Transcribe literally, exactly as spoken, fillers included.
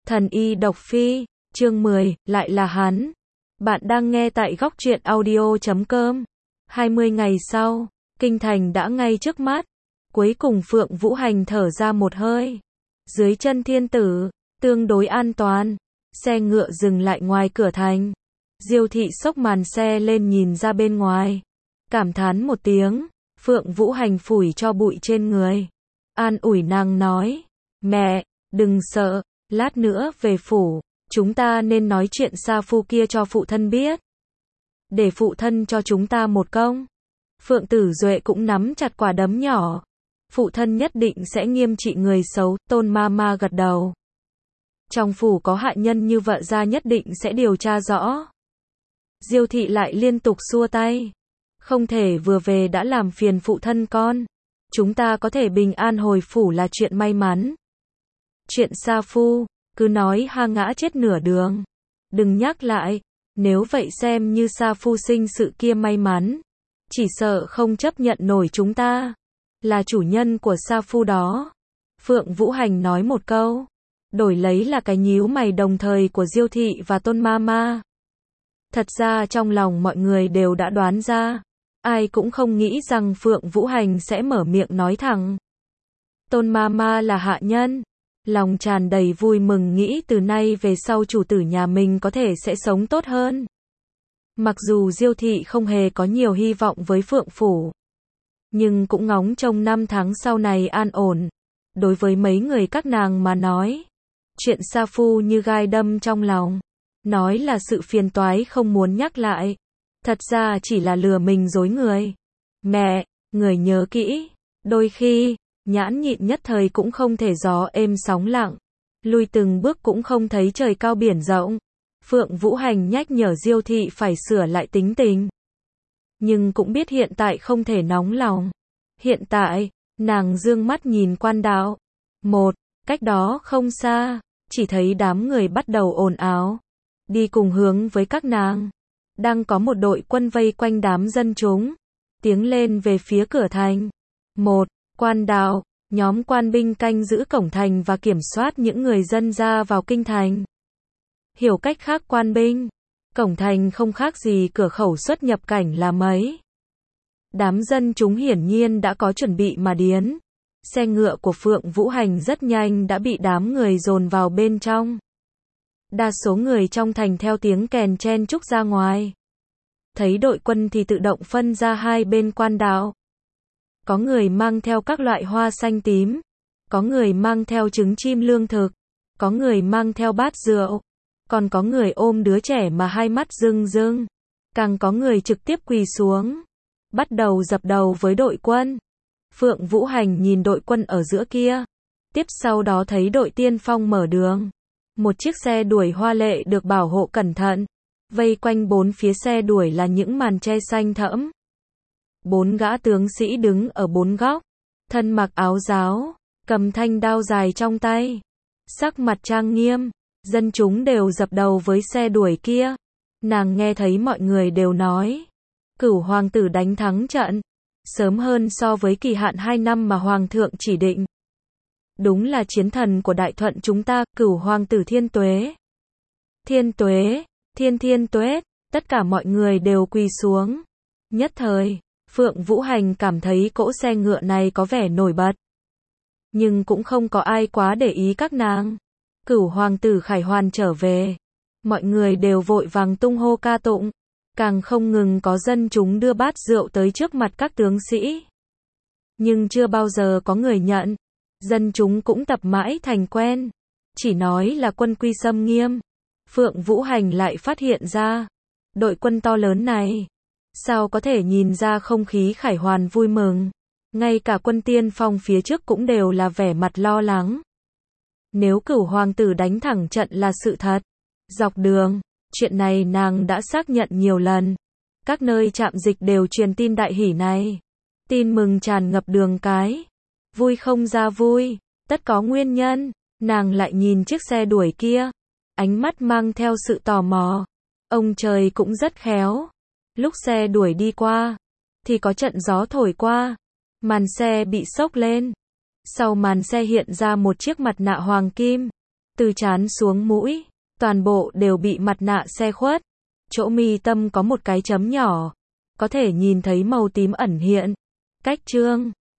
Thần y độc phi, chương mười, lại là hắn. Bạn đang nghe tại góc truyện audio chấm com. hai mươi ngày sau, kinh thành đã ngay trước mắt. Cuối cùng Phượng Vũ Hành thở ra một hơi. Dưới chân thiên tử, tương đối an toàn. Xe ngựa dừng lại ngoài cửa thành. Diêu thị xốc màn xe lên nhìn ra bên ngoài. Cảm thán một tiếng, Phượng Vũ Hành phủi cho bụi trên người. An ủi nàng nói, mẹ, đừng sợ, lát nữa về phủ, chúng ta nên nói chuyện Sa Phu kia cho phụ thân biết. Để phụ thân cho chúng ta một công. Phượng Tử Duệ cũng nắm chặt quả đấm nhỏ. Phụ thân nhất định sẽ nghiêm trị người xấu, Tôn ma ma gật đầu. Trong phủ có hạ nhân như vợ gia nhất định sẽ điều tra rõ. Diêu thị lại liên tục xua tay. Không thể vừa về đã làm phiền phụ thân con. Chúng ta có thể bình an hồi phủ là chuyện may mắn. Chuyện Sa Phu, cứ nói ha ngã chết nửa đường. Đừng nhắc lại, nếu vậy xem như Sa Phu sinh sự kia may mắn. Chỉ sợ không chấp nhận nổi chúng ta. Là chủ nhân của Sa Phu đó. Phượng Vũ Hành nói một câu. Đổi lấy là cái nhíu mày đồng thời của Diêu thị và Tôn ma ma. Thật ra trong lòng mọi người đều đã đoán ra. Ai cũng không nghĩ rằng Phượng Vũ Hành sẽ mở miệng nói thẳng. Tôn ma ma là hạ nhân. Lòng tràn đầy vui mừng nghĩ từ nay về sau chủ tử nhà mình có thể sẽ sống tốt hơn. Mặc dù Diêu thị không hề có nhiều hy vọng với Phượng Phủ. Nhưng cũng ngóng trông năm tháng sau này an ổn. Đối với mấy người các nàng mà nói. Chuyện Sa Phu như gai đâm trong lòng. Nói là sự phiền toái không muốn nhắc lại. Thật ra chỉ là lừa mình dối người. Mẹ, người nhớ kỹ. Đôi khi, nhãn nhịn nhất thời cũng không thể gió êm sóng lặng. Lui từng bước cũng không thấy trời cao biển rộng. Phượng Vũ Hành nhắc nhở Diêu thị phải sửa lại tính tình. Nhưng cũng biết hiện tại không thể nóng lòng. Hiện tại, nàng dương mắt nhìn quan đạo. Một, cách đó không xa, chỉ thấy đám người bắt đầu ồn ào. Đi cùng hướng với các nàng. Đang có một đội quân vây quanh đám dân chúng. Tiếng lên về phía cửa thành. Một, quan đạo, nhóm quan binh canh giữ cổng thành và kiểm soát những người dân ra vào kinh thành. Hiểu cách khác quan binh, cổng thành không khác gì cửa khẩu xuất nhập cảnh là mấy. Đám dân chúng hiển nhiên đã có chuẩn bị mà điến. Xe ngựa của Phượng Vũ Hành rất nhanh đã bị đám người dồn vào bên trong. Đa số người trong thành theo tiếng kèn chen chúc ra ngoài. Thấy đội quân thì tự động phân ra hai bên quan đạo. Có người mang theo các loại hoa xanh tím. Có người mang theo trứng chim lương thực. Có người mang theo bát rượu. Còn có người ôm đứa trẻ mà hai mắt rưng rưng. Càng có người trực tiếp quỳ xuống. Bắt đầu dập đầu với đội quân. Phượng Vũ Hành nhìn đội quân ở giữa kia. Tiếp sau đó thấy đội tiên phong mở đường. Một chiếc xe đuổi hoa lệ được bảo hộ cẩn thận. Vây quanh bốn phía xe đuổi là những màn che xanh thẫm. Bốn gã tướng sĩ đứng ở bốn góc. Thân mặc áo giáo. Cầm thanh đao dài trong tay. Sắc mặt trang nghiêm. Dân chúng đều dập đầu với xe đuổi kia. Nàng nghe thấy mọi người đều nói. Cửu hoàng tử đánh thắng trận. Sớm hơn so với kỳ hạn hai năm mà hoàng thượng chỉ định. Đúng là chiến thần của đại thuận chúng ta, cửu hoàng tử thiên tuế. Thiên tuế, thiên thiên tuế, tất cả mọi người đều quỳ xuống. Nhất thời, Phượng Vũ Hành cảm thấy cỗ xe ngựa này có vẻ nổi bật. Nhưng cũng không có ai quá để ý các nàng. Cửu hoàng tử khải hoàn trở về. Mọi người đều vội vàng tung hô ca tụng. Càng không ngừng có dân chúng đưa bát rượu tới trước mặt các tướng sĩ. Nhưng chưa bao giờ có người nhận. Dân chúng cũng tập mãi thành quen. Chỉ nói là quân quy xâm nghiêm. Phượng Vũ Hành lại phát hiện ra. Đội quân to lớn này. Sao có thể nhìn ra không khí khải hoàn vui mừng. Ngay cả quân tiên phong phía trước cũng đều là vẻ mặt lo lắng. Nếu cửu hoàng tử đánh thẳng trận là sự thật. Dọc đường, chuyện này nàng đã xác nhận nhiều lần. Các nơi trạm dịch đều truyền tin đại hỷ này. Tin mừng tràn ngập đường cái. Vui không ra vui, tất có nguyên nhân. Nàng lại nhìn chiếc xe đuổi kia. Ánh mắt mang theo sự tò mò. Ông trời cũng rất khéo. Lúc xe đuổi đi qua, thì có trận gió thổi qua. Màn xe bị xốc lên. Sau màn xe hiện ra một chiếc mặt nạ hoàng kim. từ trán xuống mũi, toàn bộ đều bị mặt nạ che khuất. Chỗ mi tâm có một cái chấm nhỏ, có thể nhìn thấy màu tím ẩn hiện. Cách Trương